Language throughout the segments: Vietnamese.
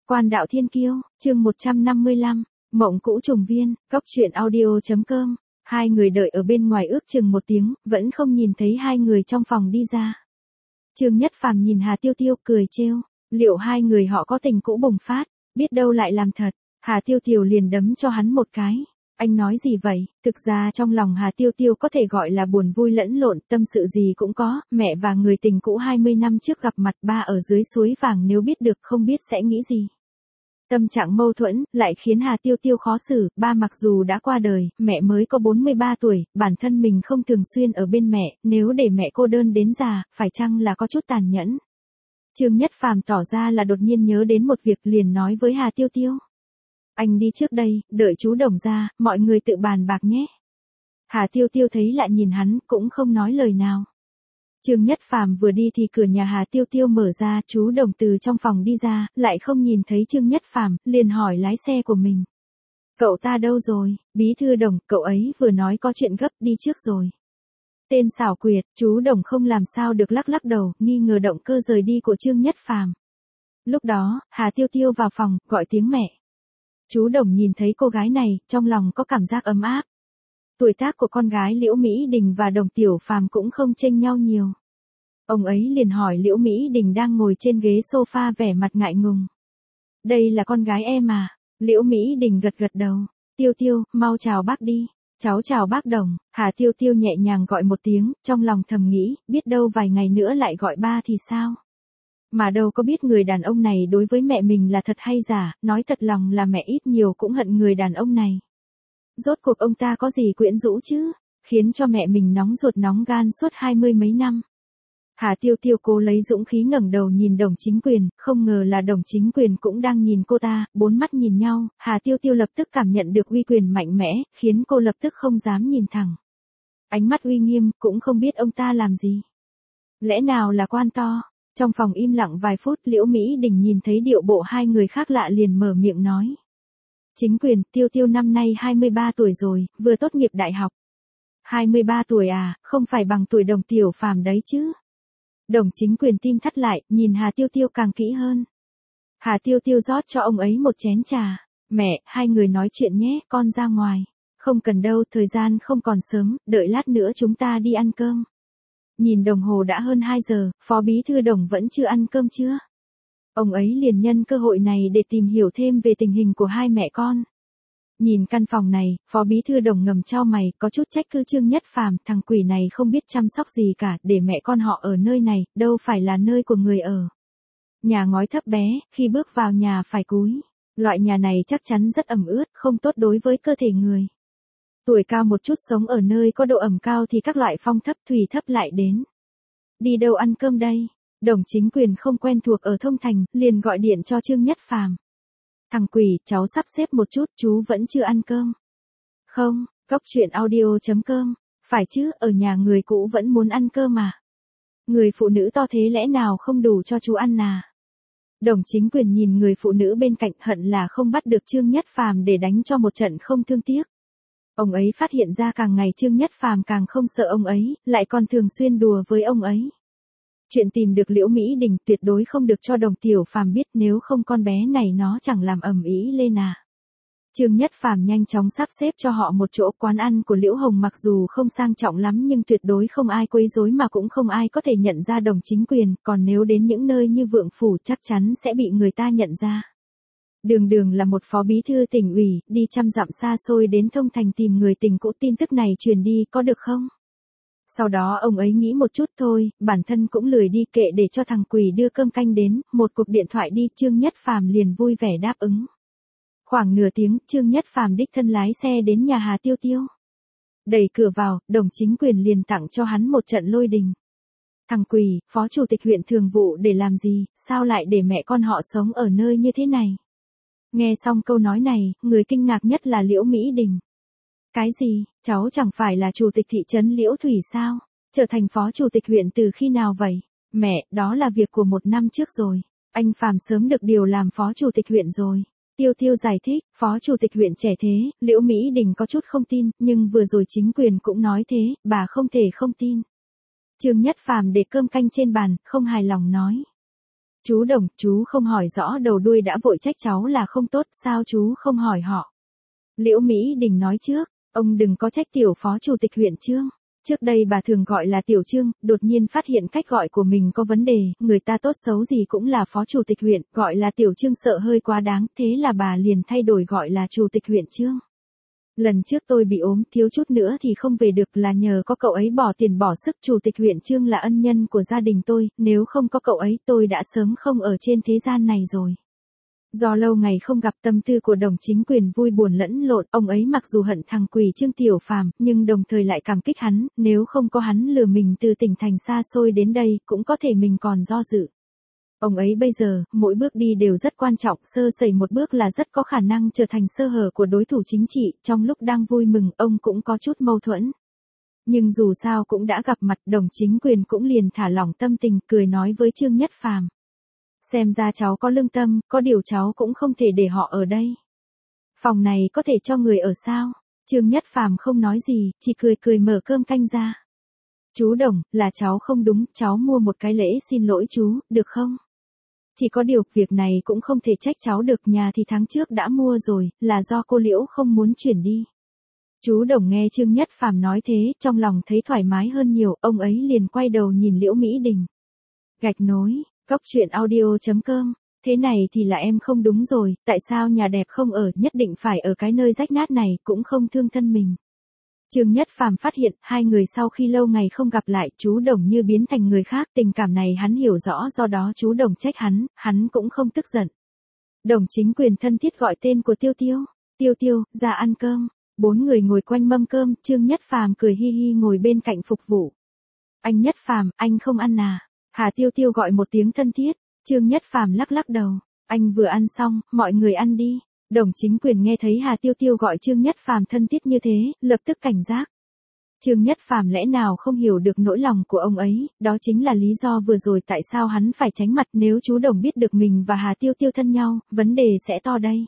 Quan đạo thiên kiêu, chương 155, mộng cũ trùng viên, góc truyện audio.com. Hai người đợi ở bên ngoài ước chừng 1 tiếng, vẫn không nhìn thấy hai người trong phòng đi ra. Trương Nhất Phàm nhìn Hà Tiêu Tiêu cười trêu, liệu hai người họ có tình cũ bùng phát, biết đâu lại làm thật. Hà Tiêu Tiêu liền đấm cho hắn một cái. Anh nói gì vậy? Thực ra trong lòng Hà Tiêu Tiêu có thể gọi là buồn vui lẫn lộn, tâm sự gì cũng có, mẹ và người tình cũ 20 năm trước gặp mặt, ba ở dưới suối vàng nếu biết được không biết sẽ nghĩ gì. Tâm trạng mâu thuẫn, lại khiến Hà Tiêu Tiêu khó xử, ba mặc dù đã qua đời, mẹ mới có 43 tuổi, bản thân mình không thường xuyên ở bên mẹ, nếu để mẹ cô đơn đến già, phải chăng là có chút tàn nhẫn. Trương Nhất Phàm tỏ ra là đột nhiên nhớ đến một việc liền nói với Hà Tiêu Tiêu. Anh đi trước đây, đợi chú Đồng ra, mọi người tự bàn bạc nhé. Hà Tiêu Tiêu thấy lại nhìn hắn, cũng không nói lời nào. Trương Nhất Phàm vừa đi thì cửa nhà Hà Tiêu Tiêu mở ra, chú Đồng từ trong phòng đi ra, lại không nhìn thấy Trương Nhất Phàm, liền hỏi lái xe của mình. Cậu ta đâu rồi? Bí thư Đồng, cậu ấy vừa nói có chuyện gấp đi trước rồi. Tên xảo quyệt, chú Đồng không làm sao được lắc lắc đầu, nghi ngờ động cơ rời đi của Trương Nhất Phàm. Lúc đó, Hà Tiêu Tiêu vào phòng, gọi tiếng mẹ. Chú Đồng nhìn thấy cô gái này, trong lòng có cảm giác ấm áp. Tuổi tác của con gái Liễu Mỹ Đình và Đồng Tiểu Phàm cũng không chênh nhau nhiều. Ông ấy liền hỏi Liễu Mỹ Đình đang ngồi trên ghế sofa vẻ mặt ngại ngùng. Đây là con gái em à? Liễu Mỹ Đình gật gật đầu. Tiêu Tiêu, mau chào bác đi. Cháu chào bác Đồng. Hà Tiêu Tiêu nhẹ nhàng gọi một tiếng, trong lòng thầm nghĩ, biết đâu vài ngày nữa lại gọi ba thì sao? Mà đâu có biết người đàn ông này đối với mẹ mình là thật hay giả, nói thật lòng là mẹ ít nhiều cũng hận người đàn ông này. Rốt cuộc ông ta có gì quyến rũ chứ, khiến cho mẹ mình nóng ruột nóng gan suốt 20 mấy năm. Hà Tiêu Tiêu cố lấy dũng khí ngẩng đầu nhìn Đồng Chính Quyền, không ngờ là Đồng Chính Quyền cũng đang nhìn cô ta, 4 mắt nhìn nhau, Hà Tiêu Tiêu lập tức cảm nhận được uy quyền mạnh mẽ, khiến cô lập tức không dám nhìn thẳng. Ánh mắt uy nghiêm, cũng không biết ông ta làm gì. Lẽ nào là quan to? Trong phòng im lặng vài phút, Liễu Mỹ Đình nhìn thấy điệu bộ hai người khác lạ liền mở miệng nói. Chính Quyền, Tiêu Tiêu năm nay 23 tuổi rồi, vừa tốt nghiệp đại học. 23 tuổi à, không phải bằng tuổi Đồng Tiểu Phàm đấy chứ. Đồng Chính Quyền tim thắt lại, nhìn Hà Tiêu Tiêu càng kỹ hơn. Hà Tiêu Tiêu rót cho ông ấy một chén trà. Mẹ, hai người nói chuyện nhé, con ra ngoài. Không cần đâu, thời gian không còn sớm, đợi lát nữa chúng ta đi ăn cơm. Nhìn đồng hồ đã hơn 2 giờ, Phó Bí thư Đồng vẫn chưa ăn cơm chưa? Ông ấy liền nhân cơ hội này để tìm hiểu thêm về tình hình của hai mẹ con. Nhìn căn phòng này, Phó Bí thư Đồng ngầm chau mày, có chút trách cứ Trương Nhất Phàm, thằng quỷ này không biết chăm sóc gì cả, để mẹ con họ ở nơi này, đâu phải là nơi của người ở. Nhà ngói thấp bé, khi bước vào nhà phải cúi. Loại nhà này chắc chắn rất ẩm ướt, không tốt đối với cơ thể người. Tuổi cao một chút sống ở nơi có độ ẩm cao thì các loại phong thấp thủy thấp lại đến. Đi đâu ăn cơm đây? Đồng Chính Quyền không quen thuộc ở Thông Thành, liền gọi điện cho Trương Nhất Phàm. Thằng quỷ, cháu sắp xếp một chút, chú vẫn chưa ăn cơm. Không, góc truyện audio.com, phải chứ, ở nhà người cũ vẫn muốn ăn cơm mà. Người phụ nữ to thế lẽ nào không đủ cho chú ăn à? Đồng Chính Quyền nhìn người phụ nữ bên cạnh hận là không bắt được Trương Nhất Phàm để đánh cho một trận không thương tiếc. Ông ấy phát hiện ra càng ngày Trương Nhất Phàm càng không sợ ông ấy, lại còn thường xuyên đùa với ông ấy. Chuyện tìm được Liễu Mỹ Đình tuyệt đối không được cho Đồng Tiểu Phàm biết, nếu không con bé này nó chẳng làm ầm ĩ lên à. Trương Nhất Phàm nhanh chóng sắp xếp cho họ một chỗ quán ăn của Liễu Hồng, mặc dù không sang trọng lắm nhưng tuyệt đối không ai quấy rối mà cũng không ai có thể nhận ra Đồng Chính Quyền, còn nếu đến những nơi như Vượng Phủ chắc chắn sẽ bị người ta nhận ra. Đường Đường là một phó bí thư tỉnh ủy, đi trăm dặm xa xôi đến Thông Thành tìm người tình cũ, tin tức này truyền đi có được không? Sau đó ông ấy nghĩ một chút thôi, bản thân cũng lười đi, kệ để cho thằng quỷ đưa cơm canh đến, một cuộc điện thoại đi, Trương Nhất Phàm liền vui vẻ đáp ứng. Khoảng nửa tiếng, Trương Nhất Phàm đích thân lái xe đến nhà Hà Tiêu Tiêu. Đẩy cửa vào, Đồng Chính Quyền liền tặng cho hắn một trận lôi đình. Thằng quỷ, phó chủ tịch huyện thường vụ để làm gì, sao lại để mẹ con họ sống ở nơi như thế này? Nghe xong câu nói này, người kinh ngạc nhất là Liễu Mỹ Đình. Cái gì, cháu chẳng phải là chủ tịch thị trấn Liễu Thủy sao? Trở thành phó chủ tịch huyện từ khi nào vậy? Mẹ, đó là việc của 1 năm trước rồi. Anh Phàm sớm được điều làm phó chủ tịch huyện rồi. Tiêu Tiêu giải thích, phó chủ tịch huyện trẻ thế, Liễu Mỹ Đình có chút không tin, nhưng vừa rồi Chính Quyền cũng nói thế, bà không thể không tin. Trương Nhất Phàm để cơm canh trên bàn, không hài lòng nói. Chú Đồng, chú không hỏi rõ đầu đuôi đã vội trách cháu là không tốt, sao chú không hỏi họ? Liễu Mỹ Đình nói trước, ông đừng có trách tiểu phó chủ tịch huyện Chương. Trước đây bà thường gọi là tiểu Chương, đột nhiên phát hiện cách gọi của mình có vấn đề, người ta tốt xấu gì cũng là phó chủ tịch huyện, gọi là tiểu Chương sợ hơi quá đáng, thế là bà liền thay đổi gọi là chủ tịch huyện Chương. Lần trước tôi bị ốm, thiếu chút nữa thì không về được là nhờ có cậu ấy bỏ tiền bỏ sức, chủ tịch huyện Chương là ân nhân của gia đình tôi, nếu không có cậu ấy tôi đã sớm không ở trên thế gian này rồi. Do lâu ngày không gặp, tâm tư của Đồng Chính Quyền vui buồn lẫn lộn, ông ấy mặc dù hận thằng quỷ Trương Tiểu Phàm, nhưng đồng thời lại cảm kích hắn, nếu không có hắn lừa mình từ tỉnh thành xa xôi đến đây, cũng có thể mình còn do dự. Ông ấy bây giờ, mỗi bước đi đều rất quan trọng, sơ sẩy một bước là rất có khả năng trở thành sơ hở của đối thủ chính trị, trong lúc đang vui mừng, ông cũng có chút mâu thuẫn. Nhưng dù sao cũng đã gặp mặt, Đồng Chính Quyền cũng liền thả lỏng tâm tình, cười nói với Trương Nhất Phàm. Xem ra cháu có lương tâm, có điều cháu cũng không thể để họ ở đây. Phòng này có thể cho người ở sao? Trương Nhất Phàm không nói gì, chỉ cười cười mở cơm canh ra. Chú Đồng, là cháu không đúng, cháu mua một cái lễ xin lỗi chú, được không? Chỉ có điều, việc này cũng không thể trách cháu được, nhà thì tháng trước đã mua rồi, là do cô Liễu không muốn chuyển đi. Chú Đồng nghe Trương Nhất Phàm nói thế, trong lòng thấy thoải mái hơn nhiều, ông ấy liền quay đầu nhìn Liễu Mỹ Đình. Gạch nối, Cóc truyện audio.com, thế này thì là em không đúng rồi, tại sao nhà đẹp không ở, nhất định phải ở cái nơi rách nát này, cũng không thương thân mình. Trương Nhất Phàm phát hiện, hai người sau khi lâu ngày không gặp lại, chú Đồng như biến thành người khác, tình cảm này hắn hiểu rõ, do đó chú Đồng trách hắn cũng không tức giận. Đồng Chính Quyền thân thiết gọi tên của Tiêu Tiêu. Tiêu Tiêu, ra ăn cơm. 4 người ngồi quanh mâm cơm, Trương Nhất Phàm cười hi hi ngồi bên cạnh phục vụ. Anh Nhất Phàm, anh không ăn à? Hà Tiêu Tiêu gọi một tiếng thân thiết. Trương Nhất Phàm lắc lắc đầu. Anh vừa ăn xong, mọi người ăn đi. Đồng Chính Quyền nghe thấy Hà Tiêu Tiêu gọi Trương Nhất Phàm thân thiết như thế, lập tức cảnh giác. Trương Nhất Phàm lẽ nào không hiểu được nỗi lòng của ông ấy, đó chính là lý do vừa rồi tại sao hắn phải tránh mặt, nếu chú Đồng biết được mình và Hà Tiêu Tiêu thân nhau, vấn đề sẽ to đây.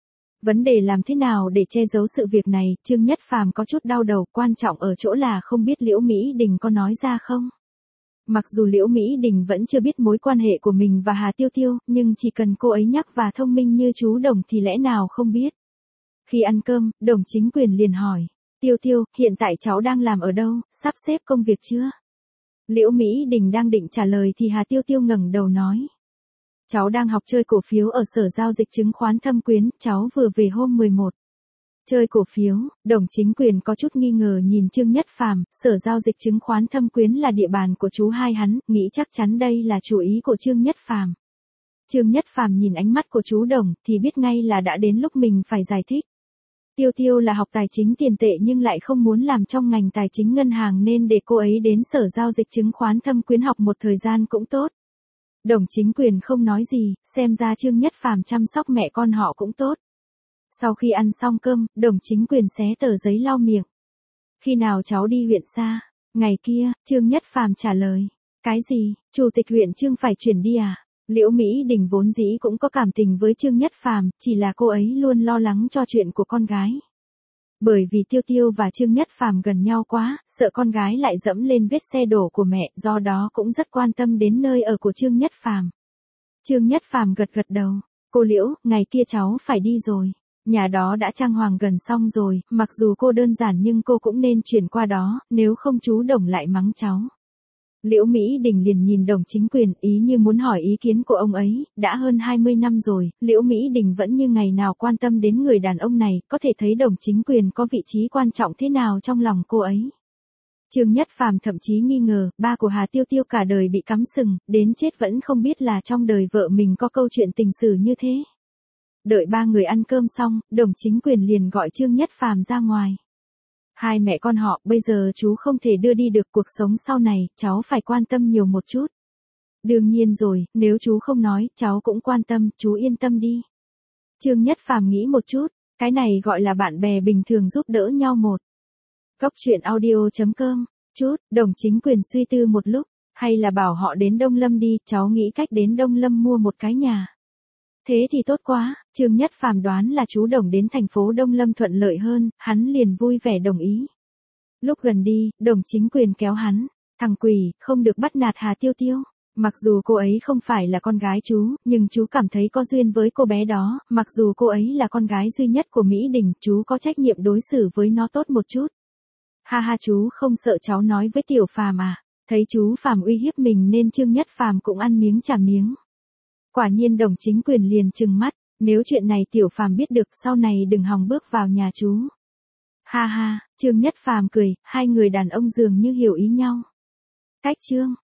Vấn đề làm thế nào để che giấu sự việc này, Trương Nhất Phàm có chút đau đầu, quan trọng ở chỗ là không biết Liễu Mỹ Đình có nói ra không. Mặc dù Liễu Mỹ Đình vẫn chưa biết mối quan hệ của mình và Hà Tiêu Tiêu, nhưng chỉ cần cô ấy nhắc và thông minh như chú Đồng thì lẽ nào không biết. Khi ăn cơm, Đồng Chính Quyền liền hỏi, Tiêu Tiêu, hiện tại cháu đang làm ở đâu, sắp xếp công việc chưa? Liễu Mỹ Đình đang định trả lời thì Hà Tiêu Tiêu ngẩng đầu nói. Cháu đang học chơi cổ phiếu ở Sở Giao dịch Chứng khoán Thâm Quyến, cháu vừa về hôm 11. Chơi cổ phiếu, Đồng Chính Quyền có chút nghi ngờ nhìn Trương Nhất Phàm, Sở Giao dịch Chứng khoán Thâm Quyến là địa bàn của chú hai hắn, nghĩ chắc chắn đây là chủ ý của Trương Nhất Phàm. Trương Nhất Phàm nhìn ánh mắt của chú Đồng thì biết ngay là đã đến lúc mình phải giải thích. Tiêu Tiêu là học tài chính tiền tệ nhưng lại không muốn làm trong ngành tài chính ngân hàng nên để cô ấy đến Sở Giao dịch Chứng khoán Thâm Quyến học một thời gian cũng tốt. Đồng Chính Quyền không nói gì, xem ra Trương Nhất Phàm chăm sóc mẹ con họ cũng tốt. Sau khi ăn xong cơm, Đồng Chính Quyền xé tờ giấy lau miệng. Khi nào cháu đi huyện xa? Ngày kia, Trương Nhất Phàm trả lời. Cái gì, chủ tịch huyện Trương phải chuyển đi à? Liễu Mỹ Đình vốn dĩ cũng có cảm tình với Trương Nhất Phàm, chỉ là cô ấy luôn lo lắng cho chuyện của con gái. Bởi vì Tiêu Tiêu và Trương Nhất Phàm gần nhau quá, sợ con gái lại dẫm lên vết xe đổ của mẹ, do đó cũng rất quan tâm đến nơi ở của Trương Nhất Phàm. Trương Nhất Phàm gật gật đầu. Cô Liễu, ngày kia cháu phải đi rồi. Nhà đó đã trang hoàng gần xong rồi, mặc dù cô đơn giản nhưng cô cũng nên chuyển qua đó, nếu không chú Đồng lại mắng cháu. Liễu Mỹ Đình liền nhìn Đồng Chính Quyền, ý như muốn hỏi ý kiến của ông ấy, đã hơn 20 năm rồi, Liễu Mỹ Đình vẫn như ngày nào quan tâm đến người đàn ông này, có thể thấy Đồng Chính Quyền có vị trí quan trọng thế nào trong lòng cô ấy. Trương Nhất Phàm thậm chí nghi ngờ, ba của Hà Tiêu Tiêu cả đời bị cắm sừng, đến chết vẫn không biết là trong đời vợ mình có câu chuyện tình sử như thế. Đợi ba người ăn cơm xong, Đồng Chính Quyền liền gọi Trương Nhất Phàm ra ngoài. Hai mẹ con họ, bây giờ chú không thể đưa đi được, cuộc sống sau này, cháu phải quan tâm nhiều một chút. Đương nhiên rồi, nếu chú không nói, cháu cũng quan tâm, chú yên tâm đi. Trương Nhất Phàm nghĩ một chút, cái này gọi là bạn bè bình thường giúp đỡ nhau một. Cóc truyện audio.com, Đồng Chính Quyền suy tư một lúc, hay là bảo họ đến Đông Lâm đi, cháu nghĩ cách đến Đông Lâm mua một cái nhà. Thế thì tốt quá, Trương Nhất Phàm đoán là chú Đồng đến thành phố Đông Lâm thuận lợi hơn, hắn liền vui vẻ đồng ý. Lúc gần đi, Đồng Chính Quyền kéo hắn, thằng quỷ, không được bắt nạt Hà Tiêu Tiêu. Mặc dù cô ấy không phải là con gái chú, nhưng chú cảm thấy có duyên với cô bé đó, mặc dù cô ấy là con gái duy nhất của Mỹ Đình, chú có trách nhiệm đối xử với nó tốt một chút. Ha ha, chú không sợ cháu nói với Tiểu Phàm à? Thấy chú Phàm uy hiếp mình nên Trương Nhất Phàm cũng ăn miếng trả miếng. Quả nhiên Đồng Chính Quyền liền trừng mắt, nếu chuyện này Tiểu Phàm biết được sau này đừng hòng bước vào nhà chú. Ha ha, Trương Nhất Phàm cười, hai người đàn ông dường như hiểu ý nhau. Cách chương